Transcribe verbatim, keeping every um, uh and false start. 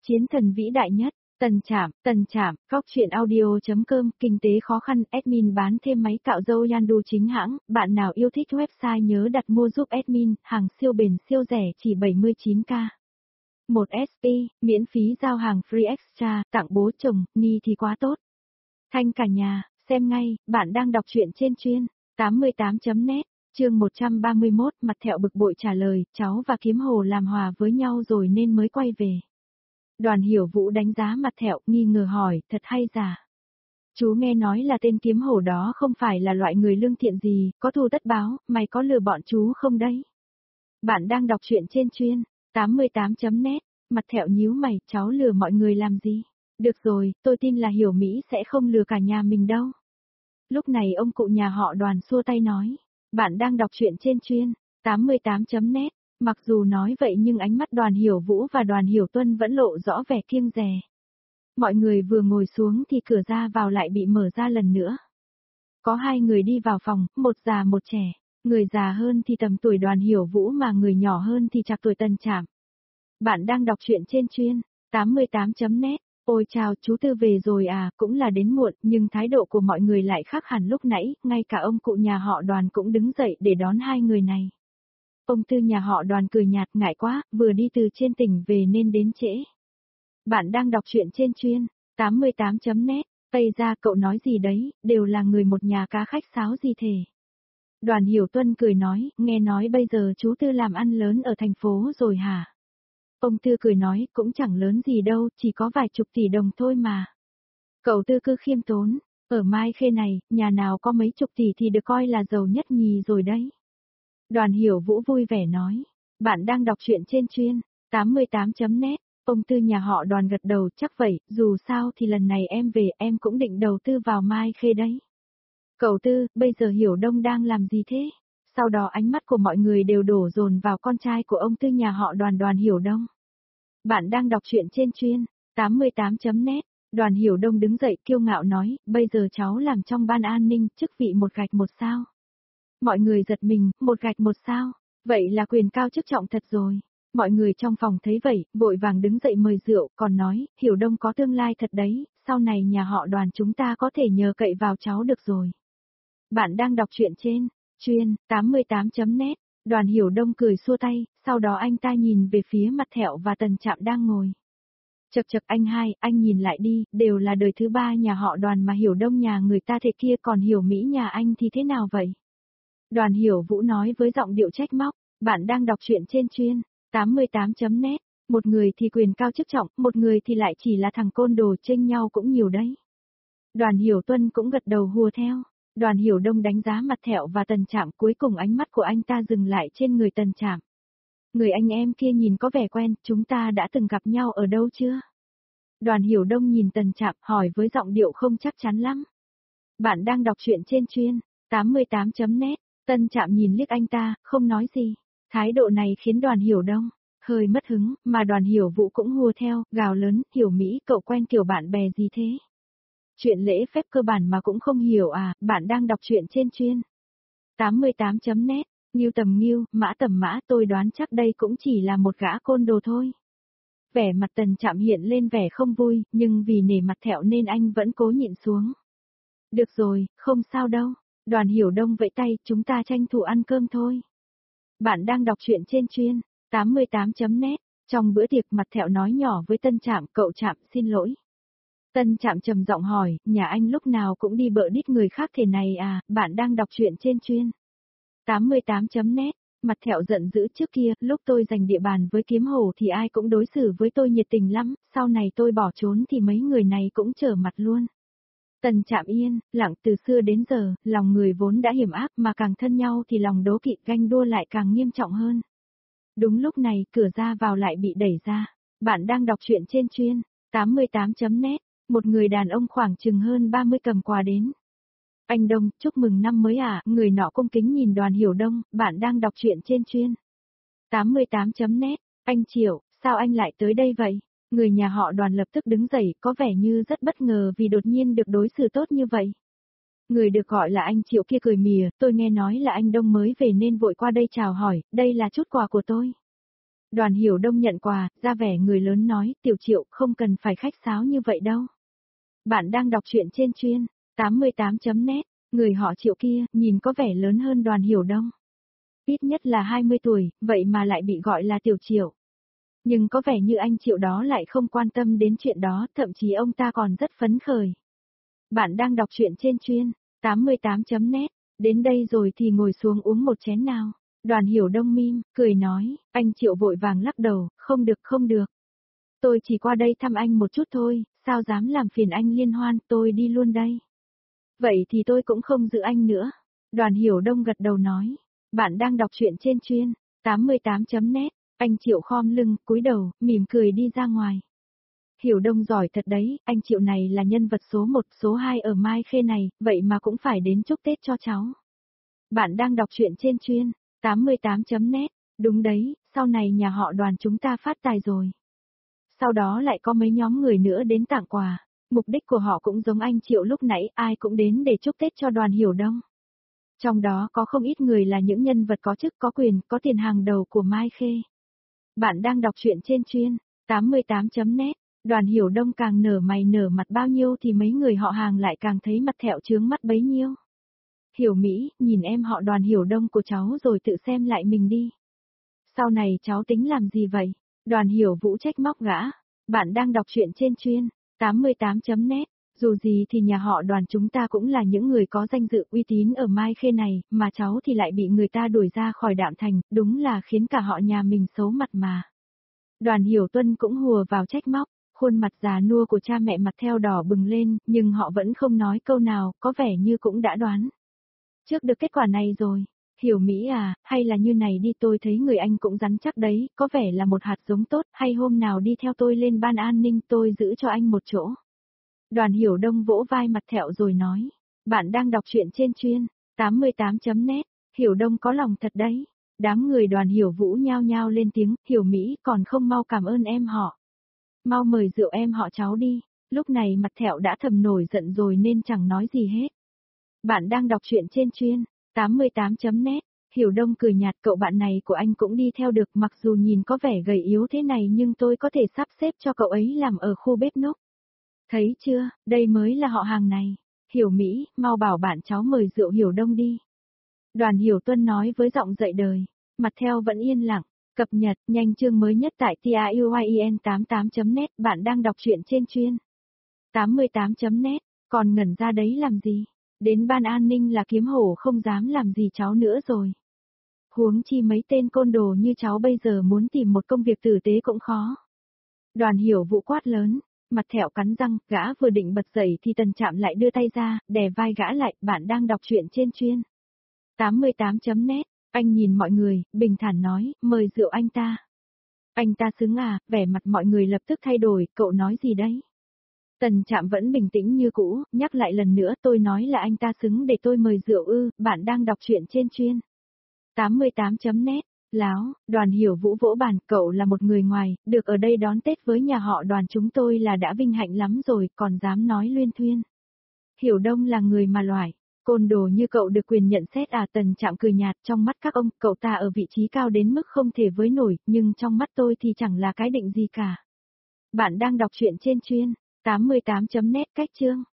Chiến thần vĩ đại nhất, Tần Trạm, Tần Trạm, Góc truyện audio chấm com, kinh tế khó khăn, admin bán thêm máy cạo râu Yandu chính hãng, bạn nào yêu thích website nhớ đặt mua giúp admin, hàng siêu bền siêu rẻ chỉ bảy mươi chín k. một ét pê, miễn phí giao hàng free extra, tặng bố chồng, ni thì quá tốt. Thanh cả nhà, xem ngay, bạn đang đọc truyện trên chuyên, tám mươi tám chấm net, chương một trăm ba mươi mốt, mặt thẹo bực bội trả lời, cháu và Kiếm Hồ làm hòa với nhau rồi nên mới quay về. Đoàn Hiểu Vũ đánh giá mặt thẹo, nghi ngờ hỏi, thật hay giả? Chú nghe nói là tên Kiếm Hổ đó không phải là loại người lương thiện gì, có thù tất báo, mày có lừa bọn chú không đấy? Bạn đang đọc truyện trên chuyên, tám mươi tám chấm net, mặt thẹo nhíu mày, cháu lừa mọi người làm gì? Được rồi, tôi tin là Hiểu Mỹ sẽ không lừa cả nhà mình đâu. Lúc này ông cụ nhà họ Đoàn xua tay nói, bạn đang đọc truyện trên chuyên, tám mươi tám chấm net. Mặc dù nói vậy nhưng ánh mắt Đoàn Hiểu Vũ và Đoàn Hiểu Tuân vẫn lộ rõ vẻ kiêng dè. Mọi người vừa ngồi xuống thì cửa ra vào lại bị mở ra lần nữa. Có hai người đi vào phòng, một già một trẻ. Người già hơn thì tầm tuổi Đoàn Hiểu Vũ mà người nhỏ hơn thì chạc tuổi Tần Trạm. Bạn đang đọc truyện trên chuyên, tám mươi tám chấm net. Ôi chào, chú Tư về rồi à, cũng là đến muộn, nhưng thái độ của mọi người lại khác hẳn lúc nãy, ngay cả ông cụ nhà họ Đoàn cũng đứng dậy để đón hai người này. Ông Tư nhà họ Đoàn cười nhạt, ngại quá, vừa đi từ trên tỉnh về nên đến trễ. Bạn đang đọc truyện trên chuyên, tám mươi tám chấm net, Tây ra cậu nói gì đấy, đều là người một nhà cá khách sáo gì thể. Đoàn Hiểu Tuân cười nói, nghe nói bây giờ chú Tư làm ăn lớn ở thành phố rồi hả? Ông Tư cười nói, cũng chẳng lớn gì đâu, chỉ có vài chục tỷ đồng thôi mà. Cậu Tư cứ khiêm tốn, ở Mai Khê này, nhà nào có mấy chục tỷ thì được coi là giàu nhất nhì rồi đấy. Đoàn Hiểu Vũ vui vẻ nói, bạn đang đọc truyện trên chuyên, tám mươi tám chấm net, ông Tư nhà họ Đoàn gật đầu, chắc vậy, dù sao thì lần này em về em cũng định đầu tư vào Mai Khê đấy. Cậu Tư, bây giờ Hiểu Đông đang làm gì thế? Sau đó ánh mắt của mọi người đều đổ dồn vào con trai của ông Tư nhà họ Đoàn Đoàn Hiểu Đông. Bạn đang đọc truyện trên chuyên, tám mươi tám chấm net, Đoàn Hiểu Đông đứng dậy kiêu ngạo nói, bây giờ cháu làm trong ban an ninh, chức vị một gạch một sao. Mọi người giật mình, một gạch một sao, vậy là quyền cao chức trọng thật rồi. Mọi người trong phòng thấy vậy, vội vàng đứng dậy mời rượu, còn nói, Hiểu Đông có tương lai thật đấy, sau này nhà họ Đoàn chúng ta có thể nhờ cậy vào cháu được rồi. Bạn đang đọc truyện trên, chuyên, tám mươi tám chấm net, Đoàn Hiểu Đông cười xua tay, sau đó anh ta nhìn về phía mặt thẹo và Tần Trạm đang ngồi. Chật chật anh hai, anh nhìn lại đi, đều là đời thứ ba nhà họ Đoàn mà Hiểu Đông nhà người ta thế kia còn Hiểu Mỹ nhà anh thì thế nào vậy? Đoàn Hiểu Vũ nói với giọng điệu trách móc, bạn đang đọc truyện trên chuyên, tám mươi tám chấm net, một người thì quyền cao chức trọng, một người thì lại chỉ là thằng côn đồ chênh nhau cũng nhiều đấy. Đoàn Hiểu Tuân cũng gật đầu hùa theo, Đoàn Hiểu Đông đánh giá mặt thẹo và Tần Trạm, cuối cùng ánh mắt của anh ta dừng lại trên người Tần Trạm. Người anh em kia nhìn có vẻ quen, chúng ta đã từng gặp nhau ở đâu chưa? Đoàn Hiểu Đông nhìn Tần Trạm hỏi với giọng điệu không chắc chắn lắm. Bạn đang đọc truyện trên chuyên, tám mươi tám chấm net. Tân Trạm nhìn liếc anh ta, không nói gì. Thái độ này khiến Đoàn Hiểu Đông hơi mất hứng, mà Đoàn Hiểu Vũ cũng hùa theo, gào lớn, Hiểu Mỹ cậu quen kiểu bạn bè gì thế? Chuyện lễ phép cơ bản mà cũng không hiểu à, bạn đang đọc truyện trên chuyên. tám mươi tám chấm net, Nghiêu tầm Nghiêu, Mã tầm Mã, tôi đoán chắc đây cũng chỉ là một gã côn đồ thôi. Vẻ mặt Tần Trạm hiện lên vẻ không vui, nhưng vì nể mặt thẹo nên anh vẫn cố nhịn xuống. Được rồi, không sao đâu. Đoàn Hiểu Đông vẫy tay, chúng ta tranh thủ ăn cơm thôi. Bạn đang đọc truyện trên chuyên, tám mươi tám chấm net, trong bữa tiệc mặt thẹo nói nhỏ với Tân Trạm, cậu Trạm xin lỗi. Tân Trạm trầm giọng hỏi, nhà anh lúc nào cũng đi bợ đít người khác thế này à, bạn đang đọc truyện trên chuyên. tám mươi tám chấm net, mặt thẹo giận dữ trước kia, lúc tôi giành địa bàn với Kiếm Hổ thì ai cũng đối xử với tôi nhiệt tình lắm, sau này tôi bỏ trốn thì mấy người này cũng trở mặt luôn. Tần Trạm yên, lặng từ xưa đến giờ, lòng người vốn đã hiểm ác mà càng thân nhau thì lòng đố kỵ ganh đua lại càng nghiêm trọng hơn. Đúng lúc này, cửa ra vào lại bị đẩy ra. Bạn đang đọc truyện trên chuyên, tám mươi tám chấm net, một người đàn ông khoảng chừng hơn ba mươi cầm quà đến. Anh Đông, chúc mừng năm mới à, người nọ cung kính nhìn Đoàn Hiểu Đông, bạn đang đọc truyện trên chuyên. tám mươi tám chấm net, anh Triệu, sao anh lại tới đây vậy? Người nhà họ Đoàn lập tức đứng dậy, có vẻ như rất bất ngờ vì đột nhiên được đối xử tốt như vậy. Người được gọi là anh Triệu kia cười mỉa, tôi nghe nói là anh Đông mới về nên vội qua đây chào hỏi, đây là chút quà của tôi. Đoàn Hiểu Đông nhận quà, ra vẻ người lớn nói, Tiểu Triệu không cần phải khách sáo như vậy đâu. Bạn đang đọc truyện trên chuyên tám mươi tám chấm net, người họ Triệu kia, nhìn có vẻ lớn hơn Đoàn Hiểu Đông. Ít nhất là hai mươi tuổi, vậy mà lại bị gọi là Tiểu Triệu. Nhưng có vẻ như anh Triệu đó lại không quan tâm đến chuyện đó, thậm chí ông ta còn rất phấn khởi. Bạn đang đọc truyện trên chuyên tám mươi tám chấm net, đến đây rồi thì ngồi xuống uống một chén nào. Đoàn Hiểu Đông mím, cười nói, anh Triệu vội vàng lắc đầu, không được không được. Tôi chỉ qua đây thăm anh một chút thôi, sao dám làm phiền anh liên hoan, tôi đi luôn đây. Vậy thì tôi cũng không giữ anh nữa. Đoàn Hiểu Đông gật đầu nói, bạn đang đọc truyện trên chuyên tám mươi tám chấm net, anh Triệu khom lưng, cúi đầu, mỉm cười đi ra ngoài. Hiểu Đông giỏi thật đấy, anh Triệu này là nhân vật số một, số hai ở Mai Khê này, vậy mà cũng phải đến chúc Tết cho cháu. Bạn đang đọc truyện trên chuyên tám mươi tám chấm net, đúng đấy, sau này nhà họ Đoàn chúng ta phát tài rồi. Sau đó lại có mấy nhóm người nữa đến tặng quà, mục đích của họ cũng giống anh Triệu lúc nãy, ai cũng đến để chúc Tết cho Đoàn Hiểu Đông. Trong đó có không ít người là những nhân vật có chức có quyền, có tiền hàng đầu của Mai Khê. Bạn đang đọc truyện trên chuyên tám mươi tám chấm net, Đoàn Hiểu Đông càng nở mày nở mặt bao nhiêu thì mấy người họ hàng lại càng thấy mặt thẹo chướng mắt bấy nhiêu. Hiểu Mỹ, nhìn em họ Đoàn Hiểu Đông của cháu rồi tự xem lại mình đi. Sau này cháu tính làm gì vậy? Đoàn Hiểu Vũ trách móc gã. Bạn đang đọc truyện trên chuyên tám mươi tám chấm net, dù gì thì nhà họ Đoàn chúng ta cũng là những người có danh dự uy tín ở Mai Khê này, mà cháu thì lại bị người ta đuổi ra khỏi Đạm Thành, đúng là khiến cả họ nhà mình xấu mặt mà. Đoàn Hiểu Tuân cũng hùa vào trách móc, khuôn mặt già nua của cha mẹ mặt theo đỏ bừng lên, nhưng họ vẫn không nói câu nào, có vẻ như cũng đã đoán. Trước được kết quả này rồi, Hiểu Mỹ à, hay là như này đi, tôi thấy người anh cũng rắn chắc đấy, có vẻ là một hạt giống tốt, hay hôm nào đi theo tôi lên ban an ninh, tôi giữ cho anh một chỗ. Đoàn Hiểu Đông vỗ vai mặt thẹo rồi nói, bạn đang đọc truyện trên chuyên tám mươi tám chấm net, Hiểu Đông có lòng thật đấy. Đám người Đoàn Hiểu Vũ nhao nhao lên tiếng, Hiểu Mỹ còn không mau cảm ơn em họ. Mau mời rượu em họ cháu đi, lúc này mặt thẹo đã thầm nổi giận rồi nên chẳng nói gì hết. Bạn đang đọc truyện trên chuyên tám mươi tám chấm net, Hiểu Đông cười nhạt, cậu bạn này của anh cũng đi theo được, mặc dù nhìn có vẻ gầy yếu thế này nhưng tôi có thể sắp xếp cho cậu ấy làm ở khu bếp núc. Thấy chưa, đây mới là họ hàng này. Hiểu Mỹ, mau bảo bạn cháu mời rượu Hiểu Đông đi. Đoàn Hiểu Tuân nói với giọng dậy đời. Mặt theo vẫn yên lặng. Cập nhật nhanh chương mới nhất tại tien tám mươi tám chấm net. Bạn đang đọc truyện trên chuyên tám mươi tám chấm net. Còn ngẩn ra đấy làm gì? Đến ban an ninh là kiếm hổ không dám làm gì cháu nữa rồi. Huống chi mấy tên côn đồ như cháu bây giờ muốn tìm một công việc tử tế cũng khó. Đoàn Hiểu Vũ quát lớn. Mặt thẹo cắn răng, gã vừa định bật dậy thì Tần Trạm lại đưa tay ra, đè vai gã lại, bạn đang đọc truyện trên chuyên tám mươi tám chấm net, anh nhìn mọi người, bình thản nói, mời rượu anh ta. Anh ta xứng à, vẻ mặt mọi người lập tức thay đổi, cậu nói gì đấy? Tần Trạm vẫn bình tĩnh như cũ, nhắc lại lần nữa, tôi nói là anh ta xứng để tôi mời rượu ư, bạn đang đọc truyện trên chuyên tám mươi tám chấm net. Láo, Đoàn Hiểu Vũ vỗ bàn, cậu là một người ngoài, được ở đây đón Tết với nhà họ Đoàn chúng tôi là đã vinh hạnh lắm rồi, còn dám nói luyên thuyên. Hiểu Đông là người mà loại, côn đồ như cậu được quyền nhận xét à? Tần Trạm cười nhạt, trong mắt các ông, cậu ta ở vị trí cao đến mức không thể với nổi, nhưng trong mắt tôi thì chẳng là cái định gì cả. Bạn đang đọc truyện trên chuyên tám mươi tám chấm net, cách chương